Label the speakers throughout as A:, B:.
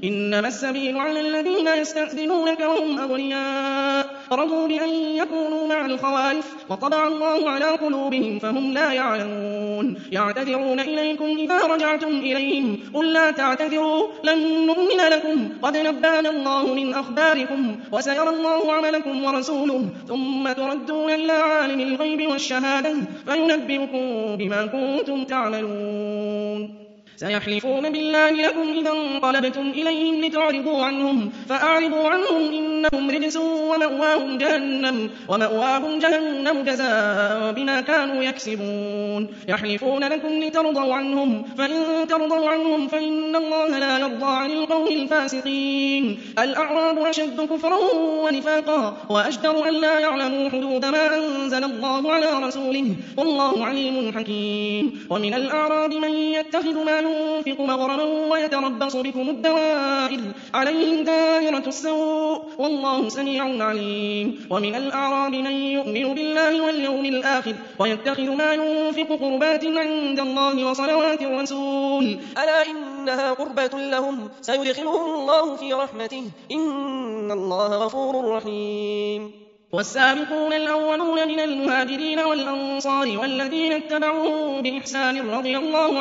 A: إنما السبيل على الذين يستأذنونك وهم أغنياء رضوا بأن يكونوا مع الخوالف وطبع الله على قلوبهم فهم لا يعلمون يعتذرون إليكم إذا رجعتم إليهم قل لا تعتذروا لن نؤمن لكم قد نبأنا الله من أخباركم وسيرى الله عملكم ورسوله ثم تردون إلى عالم الغيب والشهادة فينبئكم بما كنتم تعملون سيحلفون بالله لكم إذا انقلبتم إليهم لتعرضوا عنهم فأعرضوا عنهم إنهم رجس ومأواهم جهنم جزاء بما كانوا يكسبون يحلفون لكم لترضوا عنهم فإن ترضوا عنهم فإن الله لا يرضى عن القوم الفاسقين الأعراب أشد كفرا ونفاقا وأجدر أن لا يعلموا حدود ما أنزل الله على رسوله والله عليم حكيم ومن الأعراب من يتخذ ما ينفق مغرما ويتربص بكم الدوائر عليهم دائرة السوء والله سميع عليم ومن الأعراب من يؤمن بالله واليوم الآخر ويتخذ ما ينفق قربات عند الله وصلوات الرسول
B: ألا إنها قربة لهم سيدخلهم الله في رحمته إن الله غفور رحيم
A: والسابقون الأولون من المهاجرين والأنصار والذين اتبعوهم بإحسان رضي الله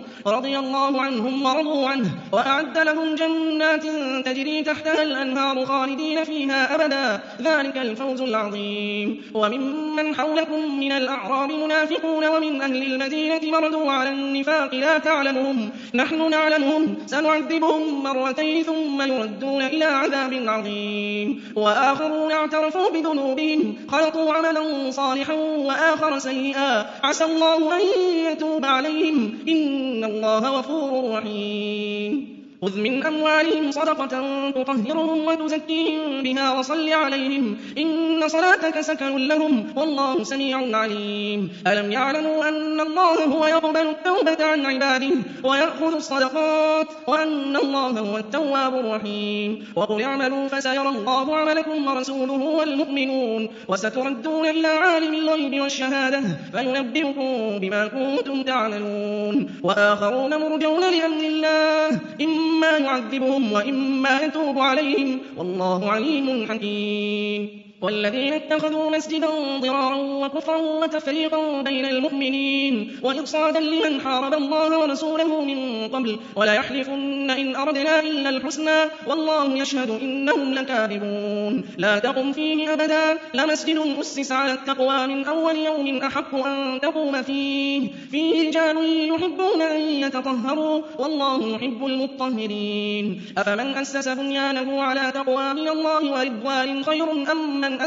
A: عنهم ورضوا عنه وأعد لهم جنات تجري تحتها الأنهار خالدين فيها أبدا ذلك الفوز العظيم وممن حولكم من الأعراب منافقون ومن أهل المدينة مردوا على النفاق لا تعلمهم نحن نعلمهم سنعذبهم مرتين ثم يردون إلى عذاب عظيم وآخرون اعترفوا بذنوبهم خلطوا عملا صالحا وآخر سيئا عسى الله أن يتوب عليهم إن الله غفور رحيم خذ من أموالهم صدقة تطهرهم وتزكيهم بها وصل عليهم إن صلاتك سكن لهم والله سميع عليم ألم يعلموا أن الله هو يقبل التوبة عن عباده ويأخذ الصدقات وأن الله هو التواب الرحيم وقل اعملوا فسيرى الله عملكم ورسوله والمؤمنون وستردون إلى عالم الغيب والشهادة فينبئكم بما كنتم تعملون وآخرون مرجون لأمر الله إما يعذبهم وإما يتوب عليهم والله عليم حكيم والذين اتخذوا مسجدا ضرارا وكفرا وتفريقا بين المؤمنين وإرصادا لمن حارب الله ورسوله من قبل وليحلفن إن أردنا إلا الحسنى والله يشهد إنهم لكاذبون لا تقم فيه أبدا لمسجد أسس على التقوى من أول يوم أحق أن تقوم فيه رجال يحبون أن يتطهروا والله يحب المطهرين أفمن أسس بنيانه على تقوى من الله ورضوان خير أم من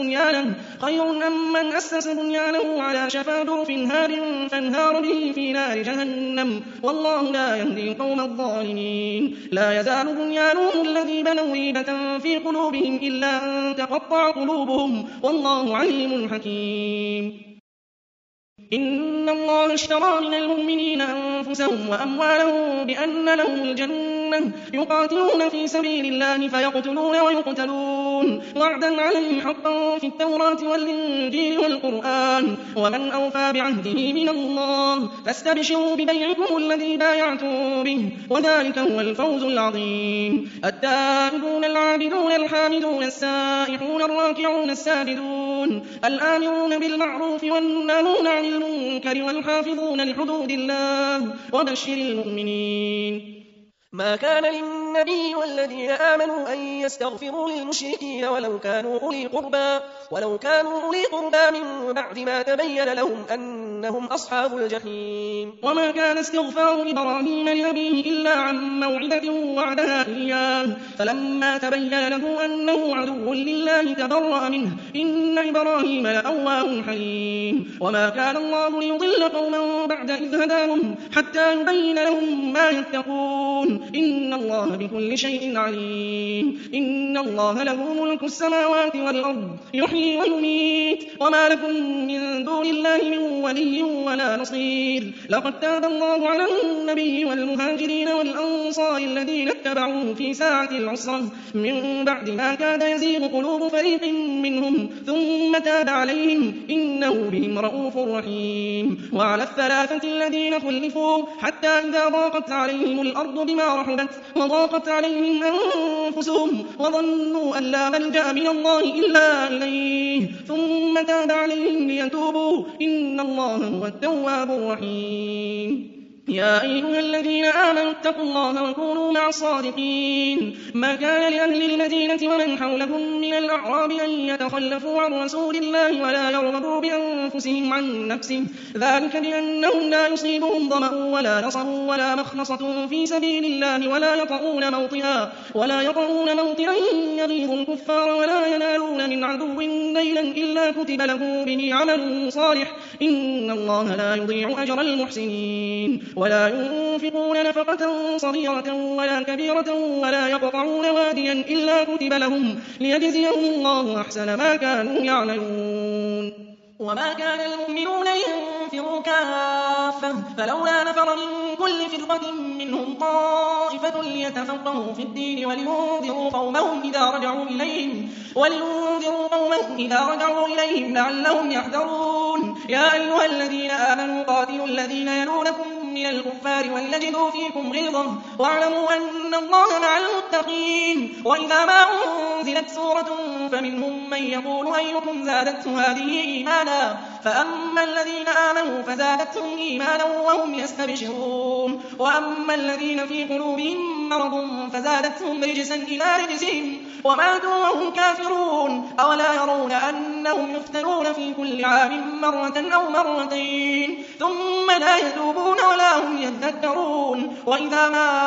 A: أسس بنيانه على شفا جرف هار فانهار به في نار جهنم والله لا يهدي القوم الظالمين لا يزال بنيانهم الذي بنوا ريبة في قلوبهم إلا أن تقطع قلوبهم والله عليم حكيم إن الله اشترى من المؤمنين أنفسهم وأموالهم بأن لهم الجنة يقاتلون في سبيل الله فيقتلون ويقتلون وعدا عليه حقا في التوراة والإنجيل والقرآن ومن أوفى بعهده من الله فاستبشروا ببيعكم الذي بايعتم به وذلك هو الفوز العظيم التائبون العابدون الحامدون السائحون الراكعون الساجدون الآمرون بالمعروف والناهون عن المنكر والحافظون لحدود الله وبشر المؤمنين
B: ما كان للنبي والذين آمنوا أن يستغفروا للمشركين ولو كانوا أولي قربى من بعد ما تبين لهم أنهم أصحاب الجحيم
A: وما كان استغفار إبراهيم لأبيه إلا عن موعدة وعدها إياه فلما تبين له أنه عدو لله تبرأ منه إن إبراهيم لأواه حليم وما كان الله ليضل قوما بعد إذ هداهم حتى يبين لهم ما يتقون إن الله بكل شيء عليم إن الله له ملك السماوات والأرض يحيي ويميت وما لكم من دون الله من ولي ولي ولا نصير. لقد تاب الله على النبي والمهاجرين والأنصار الذين اتبعوه في ساعة العسرة من بعد ما كاد يزيغ قلوب فريق منهم ثم تاب عليهم إنه بهم رءوف رحيم. وعلى الثلاثة الذين خلفوا حتى إذا ضاقت عليهم الأرض بما رحبت وضاقت عليهم أنفسهم وظنوا أن لا ملجأ من الله إلا إليه ثم تاب عليهم ليتوبوا إن الله هو التواب الرحيم. يا أيها الذين آمنوا اتقوا الله وكونوا مع الصادقين. ما كان لأهل المدينة ومن حولهم من الأعراب أن يتخلفوا عن رسول الله ولا يرغبوا بأنفسهم عن نفسه ذلك بأنهم لا يصيبهم ظمأ ولا نصب ولا مخنصة في سبيل الله ولا يطؤون موطئا يغيظ الكفار ولا ينالون من عدو نيلا إلا كتب له به عمل صالح إن الله لا يضيع أجر المحسنين. ولا ينفقون نفقة صغيرة ولا كبيرة ولا يقطعون واديا إلا كتب لهم ليجزيهم الله أحسن ما كانوا يعملون. وما كان المؤمنون لينفروا كافة فلولا نفر من كل فرقة منهم طائفة ليتفقهوا في الدين ولينذروا قومهم إذا رجعوا إليهم لعلهم يحذرون. يا أيها الذين آمنوا قاتلوا الذين يلونكم من الكفار وليجدوا فيكم غلظة واعلموا أن الله مع المتقين. وإذا ما أنزلت سورة فمنهم من يقول أيكم زادته هذه إيمانا فأما الذين آمنوا فزادتهم إيمانا وهم يستبشرون وأما الذين في قلوبهم مرض فزادتهم رجسا إلى رجسهم وماتوا وهم كافرون. أولا يرون أنهم يفتنون في كل عام مرة أو مرتين ثم لا يتوبون ولا هم يذكرون. وإذا ما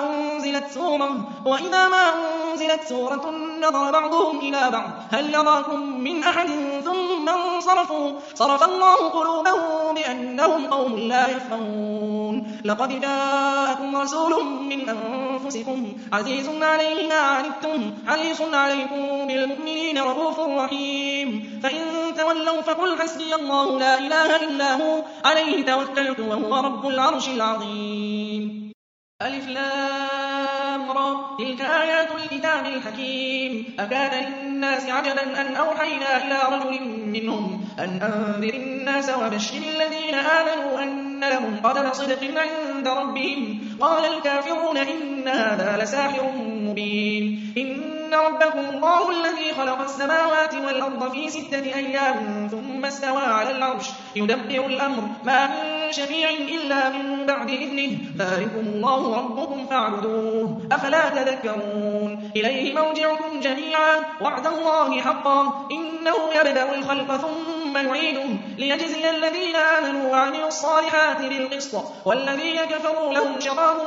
A: أنزلت سورة نظر بعضهم إلى بعض هل يراكم من أحد ثم انصرفوا صرف الله قلوبهم بأنهم قوم لا يفقهون. لقد جاءكم رسول من أنفسكم عزيز عليه ما عنتم حريص عليكم بالمؤمنين رؤوف رحيم. فإن تولوا فقل حسبي الله لا إله إلا هو عليه توكلت وهو رب العرش العظيم. ألف لام را تلك آيات الكتاب الحكيم. أكان للناس عجبا أن أوحينا إلى رجل منهم أن أنذر الناس وبشر الذين آمنوا أن لهم قدم صدق عند ربهم. قال الكافرون إن هذا لساحر مبين. إن ربكم الله الذي خلق السماوات والأرض في 6 أيام ثم استوى على العرش يدبر الأمر ما من شفيع إلا من بعد إذنه ذلكم الله ربكم فاعبدوه أفلا تذكرون. إليه مرجعكم جميعا وعد الله حقا إنه يبدأ الخلق ثم يعيده ليجزي الذين آمنوا وعملوا الصالحات بالقسط والذين كفروا لهم شراب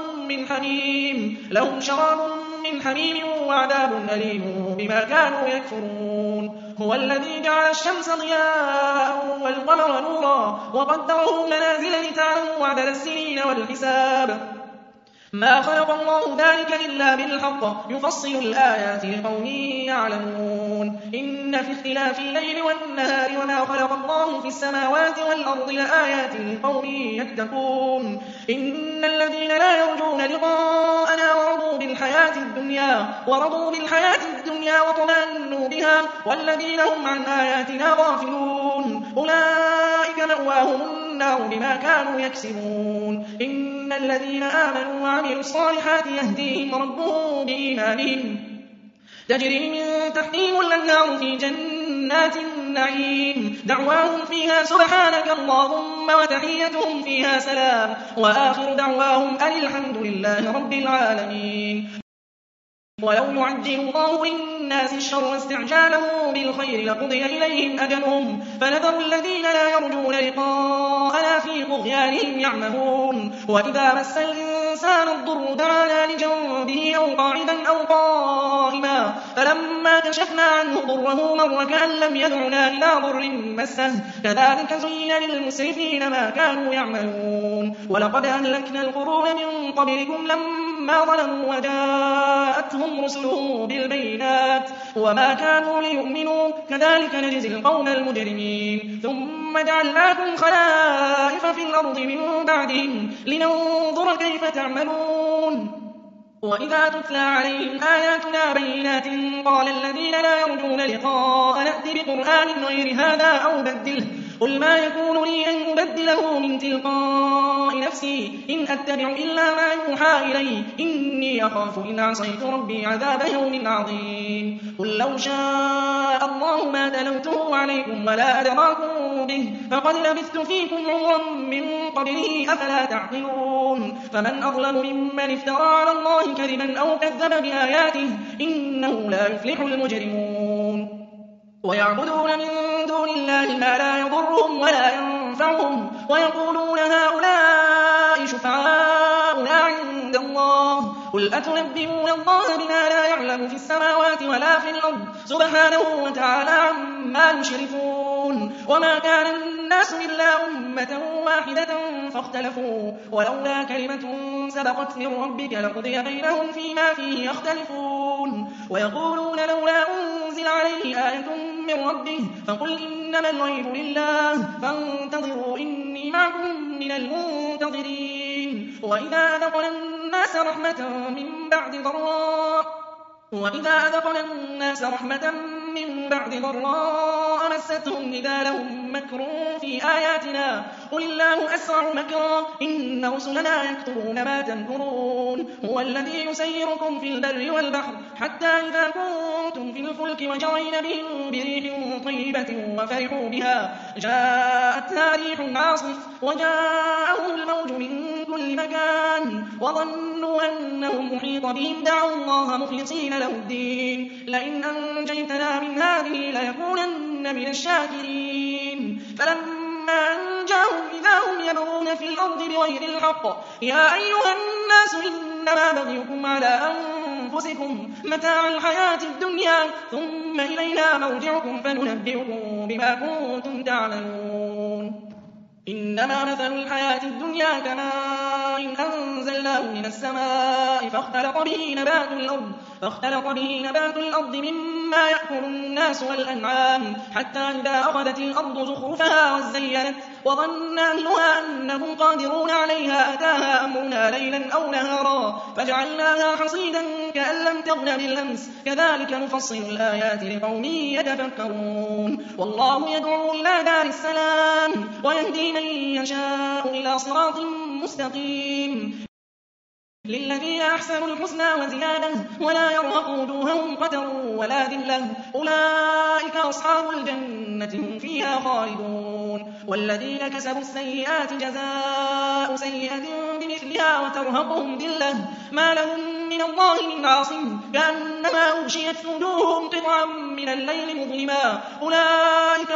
A: من حميم وعذاب أليم بما كانوا يكفرون. هو الذي جعل الشمس ضياء والقمر نورا وقدره منازل لتعلموا عدد السنين والحساب ما خلق الله ذلك إلا بالحق يفصل الآيات لقوم يعلمون. إن في اختلاف الليل والنهار وما خلق الله في السماوات والأرض لآيات لقوم يتقون. إن الذين لا يرجون لقاءنا ورضوا بالحياة الدنيا وطمأنوا بها والذين هم عن آياتنا غافلون أولئك مأواهم النار بما كانوا يكسبون. إن الذين آمنوا وعملوا الصالحات يهديهم ربهم بإيمانهم تجري من تحتهم الأنهار في جنات النعيم دعواهم فيها سبحانك اللهم وتحيتهم فيها سلام وآخر دعواهم أن الحمد لله رب العالمين. ولو يعجل الله للناس الشر استعجاله بالخير لقضي إليهم أجلهم فنذر الذين لا يرجون لقاءنا في طغيانهم يعمهون. وإذا مس الإنسان الضر دعانا لجنبه أو قاعدا أو قائما فلما كشفنا عنه ضره مر كأن لم يدعنا إلى ضر مسه كذلك زين للمسرفين ما كانوا يعملون. ولقد أهلكنا القرون من قبلكم لما لما ظلموا وجاءتهم رسلهم بالبينات وما كانوا ليؤمنوا كذلك نجزي القوم المجرمين ثم جعلناكم خلائف في الأرض من بعدهم لننظر كيف تعملون وإذا تتلى عليهم آياتنا بينات قال الذين لا يرجون لقاء نأت بقرآن غير هذا أو بدله قل ما يكون لي أن أبدله من تلقاء نفسي إن أتبع إلا ما يوحى إلي إني أخاف إن عصيت ربي عذاب يوم عظيم قل لو شاء الله ما تلوته عليكم ولا أدراكم به فقد لبثت فيكم عمرا من قبله أفلا تعقلون فمن أظلم ممن افترى على الله كذبا أو كذب بآياته إنه لا يفلح المجرمون ويعبدون من دون الله ما لا يضرهم ولا ينفعهم ويقولون هؤلاء شفعاؤنا عند الله قل أتنبئون الله بما لا يعلم في السماوات ولا في الأرض سبحانه وتعالى عما يشركون وما كان الناس إلا أمة واحدة فاختلفوا ولولا كلمة سبقت من ربك لقضي بينهم فيما فيه يختلفون ويقولون لولا أنزل عليه آية من ربه فقل إنما الغيب لله فانتظروا إني معكم من المنتظرين وإذا أذقنا الناس رحمة من بعد ضراء مستهم إذا لهم مكر في آياتنا قل الله أسرع مكرا إن رسلنا يكتبون ما تمكرون هو الذي يسيركم في البر والبحر حتى إذا كنتم في الفلك وجرين بهم بريح طيبة وفرحوا بها جاءتها ريح عاصف وجاءهم الموج من كل مكان وظنوا أنهم محيط بهم دعوا الله مخلصين له الدين لئن أنجيتنا من هذه ليكونن من الشاكرين فلما أنجاهم إذا هم يبغون في الأرض بغير الحق يا أيها الناس إنما بغيكم على أنفسكم متاع الحياة الدنيا ثم إلينا مرجعكم فننبئكم بما كنتم تعملون إنما مثل الحياة الدنيا كماء أنزلناه من السماء فاختلط به نبات الأرض مما يأكل الناس والأنعام حتى إذا أخذت الأرض زخرفها وزينت وظن أهلها أنهم قادرون عليها أتاها أمرنا ليلا أو نهارا فجعلناها حصيدا كأن لم تغن بالأمس كذلك نفصل الآيات لقوم يتفكرون والله يدعو إلى دار السلام ويهدي من يشاء إلى صراط مستقيم للذين أحسنوا الحسنى وزيادة ولا يرهق وجوههم قتر ولا ذلة أولئك أصحاب الجنة هم فيها خالدون والذين كسبوا السيئات جزاء سيئة بمثلها وترهقهم ذلة ما لهم من الله من عاصم كأنما أغشيت وجوههم قطعا من الليل مظلما أولئك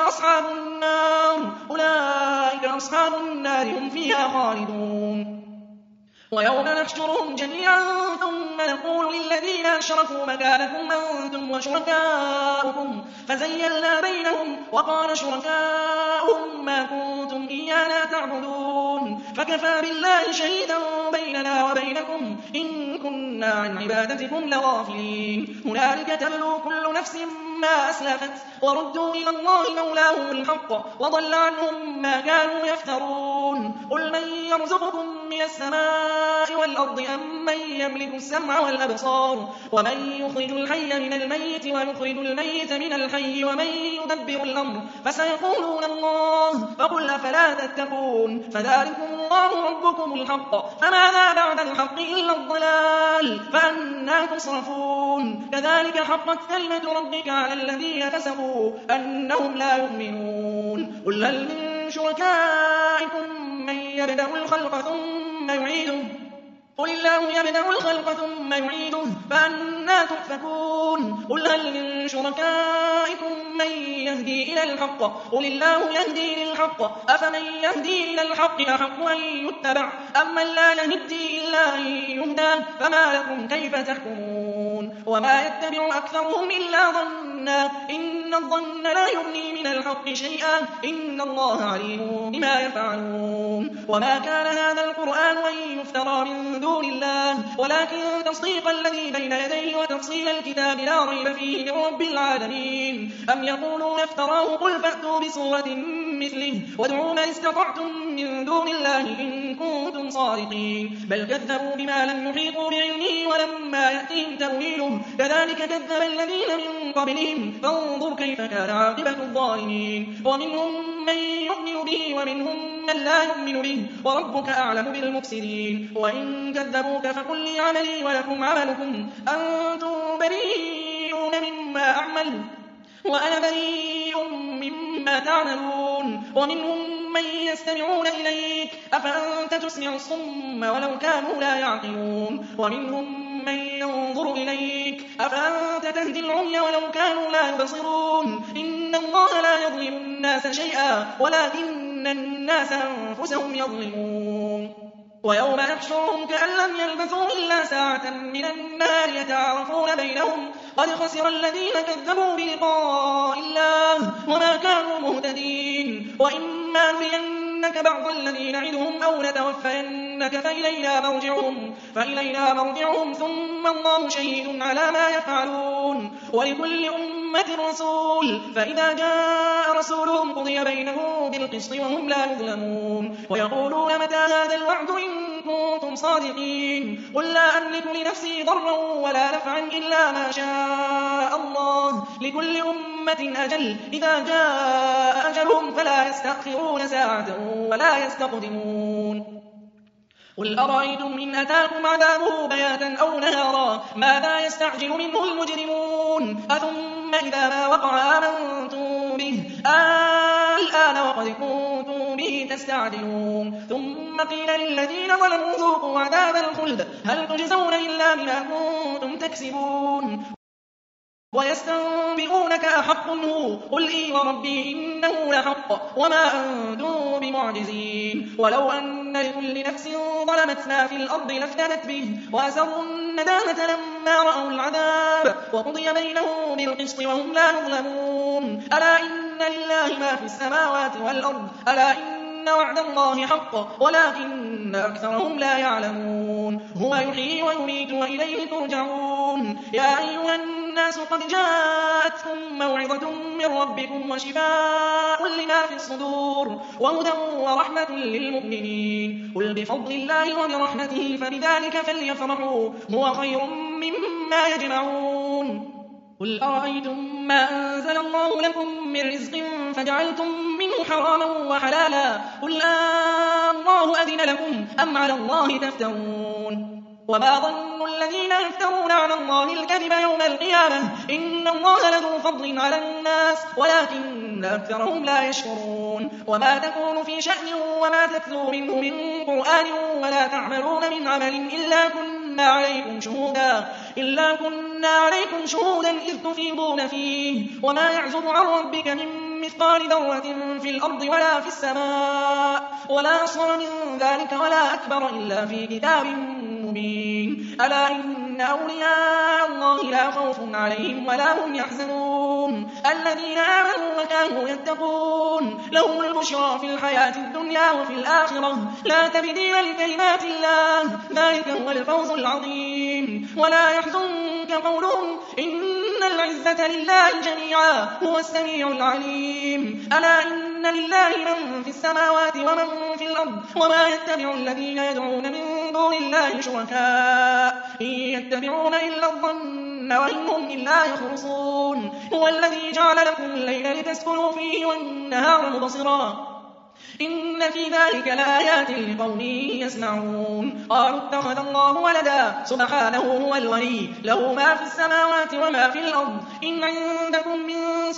A: أصحاب النار هم فيها خالدون ويوم نحشرهم جميعا ثم نقول للذين أشركوا مكانكم أنتم وشركاؤكم فزيلنا بينهم وقال شركاؤهم ما كنتم إيانا تعبدون فكفى بالله شهيدا بيننا وبينكم إن كنا عن عبادتكم لغافلين هنالك تبلو كل نفس ما أسلفت وردوا إلى الله مولاهم الحق وضل عنهم ما كانوا يفترون قل من يرزقكم من السماء والأرض أم من يملك السمع والأبصار ومن يخرج الحي من الميت ويخرج الميت من الحي ومن يدبر الأمر فسيقولون الله فقل أفلا تتقون فذلكم الله ربكم الحق فماذا بعد الحق إلا الضلال فأنا تصرفون كذلك حقت كلمة ربك على الذين فسقوا أنهم لا يؤمنون قل هل من شركائكم من يبدأ الخلق ثم يعيده قل الله يبدأ الخلق ثم يعيده فأنا تؤفكون قل هل من شركائكم من يهدي إلى الحق قل الله يهدي للحق أفمن يهدي إلى الحق أحق أن يتبع أمن لا يهدي إلا أن يهدى فما لكم كيف تحكمون وما يتبع أكثرهم إلا ظنا إن الظن لا يغني من الحق شيئا إن الله عليم بما يفعلون وما كان هذا القرآن أن يفترى من دون الله ولكن تصديق الذي بين يديه وتفصيل الكتاب لا ريب فيه من رب العالمين. أم يقولون افتراه قل فأتوا بسورة مثله وادعوا من استطعتم من دون الله إن كنتم صادقين بل كذبوا بما لم يحيطوا بعلمه ولما يأتهم تأويله كذلك كذب الذين من قبلهم فانظر كيف كان عاقبة الظالمين. ومنهم من يؤمن به ومنهم من لا يؤمن به وربك أعلم بالمفسدين. وإن كذبوك فقل لي عملي ولكم عملكم أنتم بريئون مما أعمل وأنا بريء مما تعملون. ومنهم من يستمعون إليك أفأنت تسمع الصم ولو كانوا لا يعقلون. ومنهم من ينظر إليك أفأنت تهدي العمي ولو كانوا لا يبصرون. إن الله لا يظلم الناس شيئا ولكن الناس أنفسهم يظلمون. ويوم يحشرهم كأن لم يلبثوا إلا ساعة من النهار يتعارفون بينهم قد خسر الذين كذبوا بلقاء الله وما كانوا مهتدين. وإما نرينك بعض الذي نعدهم أو نتوفينك فإلينا مرجعهم ثم الله شهيد على ما يفعلون. ولكل أمة رسول فإذا جاء رسولهم قضي بينهم بالقسط وهم لا يظلمون. ويقولون متى هذا الوعد إن كنتم صادقين قل لا أملك لنفسي ضرا ولا نفعا إلا ما شاء الله لكل أمة أجل إذا جاء أجلهم فلا يستأخرون ساعة ولا يستقدمون. قل أرأيتم إن أتاكم عذابه بياتا أو نهارا ماذا يستعجل منه المجرمون أثم إذا ما وقع آمنتم به الآن وقد كنتم به تستعجلون. ثم قيل للذين ظلموا ذوقوا عذاب الخلد هل تجزون إلا بما كنتم تكسبون. ويستنبئونك أحق هو قل إي وربي إنه لحق وما أنتم بمعجزين. ولو أن لكل نفس ظلمت ما في الأرض لافتدت به وأسروا الندامة لما رأوا العذاب وقضي بينهم بالقسط وهم لا يظلمون. ألا إن لله ما في السماوات والأرض ألا إن وعد الله حق ولكن أكثرهم لا يعلمون. هو يحيي ويميت وإليه ترجعون. يا أيها الناس قد جاءتكم موعظة من ربكم وشفاء لما في الصدور وهدى ورحمة للمؤمنين. قل بفضل الله وبرحمته فبذلك فليفرحوا هو خير مما يجمعون. قل أرأيتم ما أنزل الله لكم من رزق فجعلتم منه حراما وحلالا قل الله أذن لكم أم على الله تفترون. وما ظن الذين يفترون على الله الكذب يوم القيامة إن الله لذو فضل على الناس ولكن أكثرهم لا يشكرون. وما تكون في شأن وما تتلو منه من قرآن ولا تعملون من عمل إلا كنا عليكم شهودا إذ تفيضون فيه وما يعزب عن ربك من مثقال ذرة في الأرض ولا في السماء ولا أصغر من ذلك ولا أكبر إلا في كتاب مبين. ألا إن أولياء الله لا خوف عليهم ولا هم يحزنون الذين آمنوا وكانوا يتقون لهم البشرى في الحياة الدنيا وفي الآخرة لا تبديل لكلمات الله ذلك هو الفوز العظيم. ولا يحزنك قولهم إن العزة لله جميعا هو السميع العليم. ألا إن لله من في السماوات ومن في الأرض وما يتبع الذين يدعون من دون الله شركاء إن يتبعون إلا الظن وإن هم إلا يخرصون. هو الذي جعل لكم الليل لتسكنوا فيه والنهار مبصرا إن في ذلك لآيات لقوم يسمعون. قالوا اتخذ الله ولدا سبحانه هو الولي له ما في السماوات وما في الأرض إن عندكم من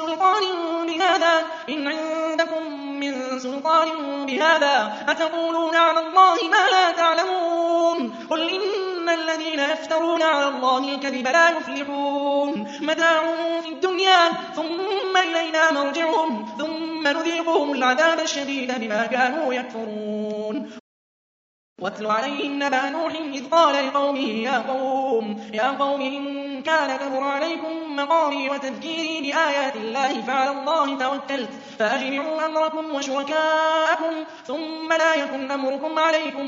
A: سلطان بهذا أتقولون على الله ما لا تعلمون. قل إن الذين يفترون على الله الكذب لا يفلحون متاع في الدنيا ثم إلينا مرجعهم ثم نذيقهم العذاب الشديد بما كانوا يكفرون. واتل عليهم نبأ نوح إذ قال لقومه يا قوم إن كان كبر عليكم مقامي وتذكيري بآيات الله فعلى الله توكلت فأجمعوا أمركم وشركاءكم ثم لا يكن أمركم عليكم غمة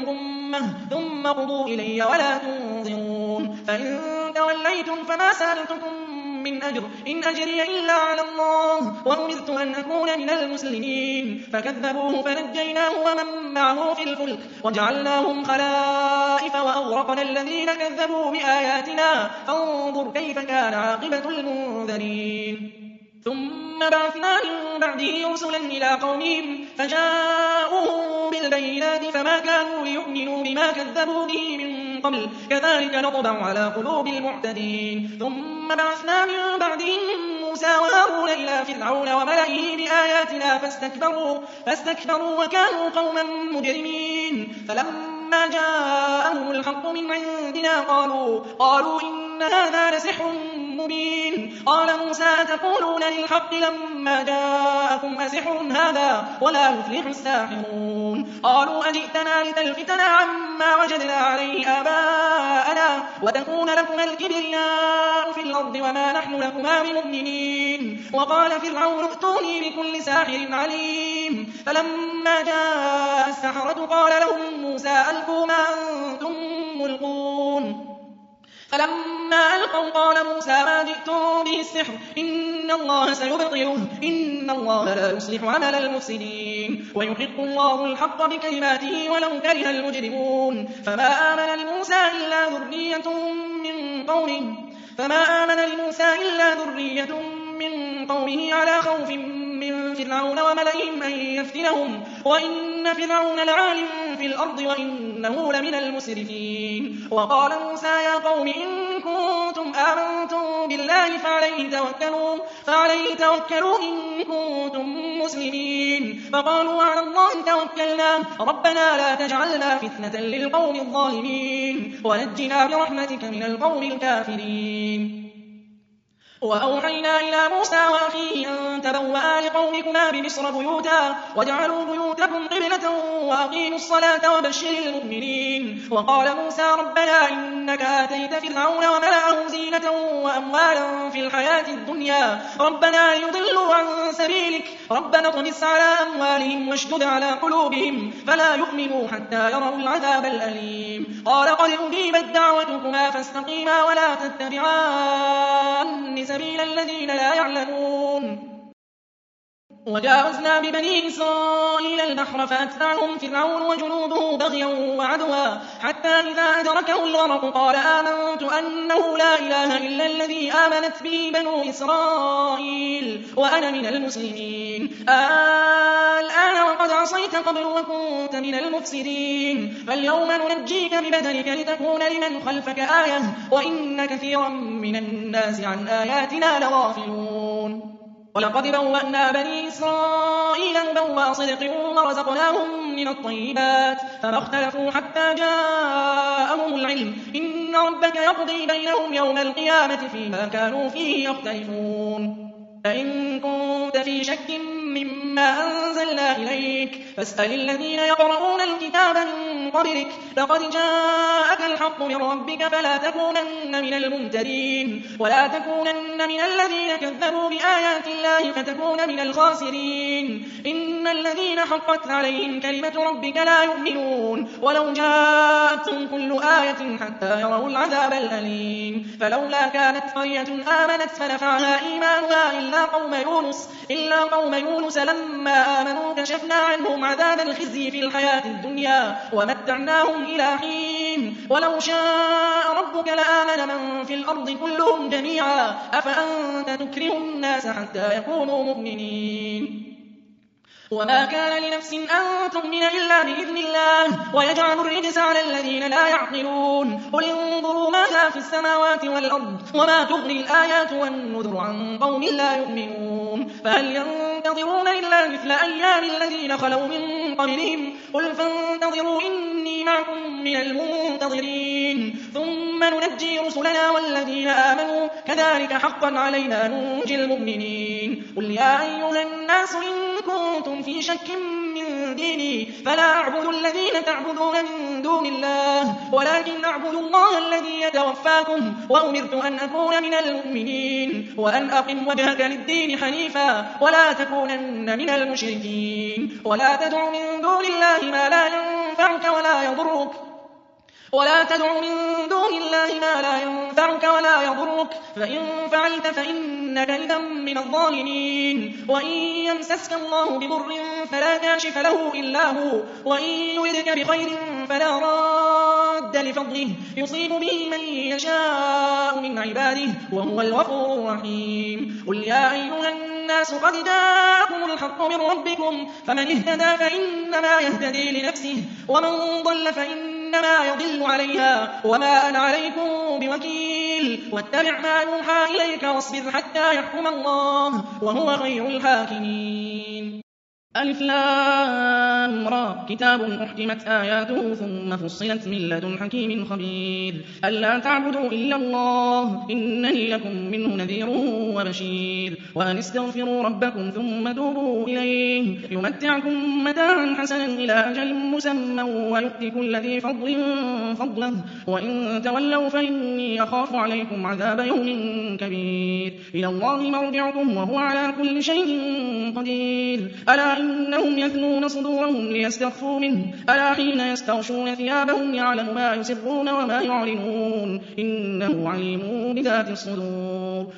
A: أمة ثم قضوا إلي ولا تنظرون فإن توليتم فما سألتكم من أجر إن أجري إلا على الله وأمرت أن أكون من المسلمين فكذبوه فنجيناه ومن معه في الفلك وجعلناهم خلائف وأغرقنا الذين كذبوا بآياتنا فانظر كيف كان عاقبة المنذرين ثم بعثنا من بعده رسلا إلى قومهم فجاءوهم بالبينات فما كانوا ليؤمنوا بما كذبوا به من قبل كذلك نطبع على قلوب المعتدين ثم بعثنا من بعدهم موسى وهارون إلى فرعون وملئه بآياتنا فاستكبروا وكانوا قوما مجرمين فلما جاءهم الحق من عندنا قالوا إن هذا لسحر مبين قال موسى تقولون للحق لما جاءكم أسحر هذا ولا يفلح الساحرون قالوا أجئتنا لتلفتنا عما وجدنا عليه آباءنا وتكون لكما الكبرياء في الأرض وما نحن لكما بمؤمنين وقال فرعون ائتوني بكل ساحر عليم فلما جاء السحرة قال لهم موسى ألقوا ما أنتم ملقون فلما ألقوا قال موسى ما جئتم به السحر إن الله سيبطله إن الله لا يصلح عمل المفسدين ويحق الله الحق بكلماته ولو كره المجرمون فما آمن لموسى إلا ذرية من قومه على خوف من فرعون وملئهم أن يفتنهم وإن فرعون لعال في الأرض وإنه لمن المسرفين وقال موسى يا قوم إن كنتم آمنتم بالله فعليه توكلوا إن كنتم مسلمين فقالوا على الله توكلنا ربنا لا تجعلنا فتنة للقوم الظالمين ونجنا برحمتك من القوم الكافرين وأوحينا إلى موسى وأخيه أن تبوأ لقومكما بمصر بيوتا واجعلوا بيوتكم قبلة وأقيموا الصلاة وبشر المؤمنين وقال موسى ربنا إنك آتيت فرعون وملأه زينة وأموالا في الحياة الدنيا ربنا ليضلوا عن سبيلك ربنا اطمس على أموالهم واشدد على قلوبهم فلا يؤمنوا حتى يروا العذاب الأليم قال قد أجيبت دعوتكما فاستقيما ولا تتبعان سبيل الذين لا يعلمون وجاوزنا ببني إسرائيل البحر فأتبعهم فرعون وجنوده بغيا وعدوا حتى إذا أدركه الغرق قال آمنت أنه لا إله إلا الذي آمنت به بنو إسرائيل وأنا من المسلمين الآن وقد عصيت قبل وكنت من المفسدين فاليوم ننجيك ببدنك لتكون لمن خلفك آية وإن كثيرا من الناس عن آياتنا لغافلون ولقد بوأنا بني إسرائيل مبوأ صدق ورزقناهم من الطيبات فما اختلفوا حتى جاءهم العلم إن ربك يقضي بينهم يوم القيامة فيما كانوا فيه يختلفون فإن كنت في شك مما أنزلنا إليك فاسأل الذين يقرؤون الكتاب من قبلك لقد جاءك الحق من ربك فلا تكونن من الممترين ولا تكونن من الذين كذبوا بآيات الله فتكون من الخاسرين إن الذين حقت عليهم كلمة ربك لا يؤمنون ولو جاءتهم كل آية حتى يروا العذاب الأليم فلولا كانت قرية آمنت فنفعها إيمانها إلا قوم يونس لما آمنوا كشفنا عنهم عذاب الخزي في الحياة الدنيا ومتعناهم إلى حين ولو شاء ربك لآمن من في الأرض كلهم جميعا أفأنت تكره الناس حتى يكونوا مؤمنين وما كان لنفس أن تؤمن إلا بإذن الله ويجعل الرجس على الذين لا يعقلون قل انظروا ماذا في السماوات والأرض وما تغني الآيات والنذر عن قوم لا يؤمنون فهل ينتظرون إلا مثل أيام الذين خلوا من قبلهم قل فانتظروا إني معكم من المنتظرين ثم ننجي رسلنا والذين آمنوا كذلك حقا علينا ننجي المؤمنين قل يا أيها الناس إن كنتم في شك من ديني فلا أعبد الذين تعبدون من دون الله ولكن أعبد الله الذي يتوفاكم وأمرت أن أكون من المؤمنين وأن أقم وجهك للدين حنيفا ولا تكونن من المشركين ولا تدع من دون الله ما لا ينفعك ولا يضرك ولا تدع من دون الله ما لا ينفعك ولا يضرك فإن فعلت فإنك إذا من الظالمين وإن يمسسك الله بضر فلا كاشف له إلا هو وإن يردك بخير فلا راد لفضله يصيب به من يشاء من عباده وهو الغفور الرحيم قل يا أيها الناس قد جاءكم الحق من ربكم فمن اهتدى فإنما يهتدي لنفسه ومن ضل فإنما يضل عليها وما أنا عليكم بوكيل واتبع ما يوحى إليك واصبر حتى يحكم الله وهو خير الحاكمين ألف لام را كتاب أحكمت آياته ثم فصلت من لدن حكيم خبير ألا تعبدوا إلا الله إنني لكم منه نذير وبشير وأن استغفروا ربكم ثم توبوا إليه يمتعكم متاعا حسنا إلى أجل مسمى ويؤتي كل ذي فضل فضله وإن تولوا فإني أخاف عليكم عذاب يوم كبير إلى الله مرجعكم وهو على كل شيء قدير ألا إنهم يثنون صدورهم ليستخفوا منه ألا حين يستغشون ثيابهم يعلم ما يسرون وما يعلنون إنه عليم بذات الصدور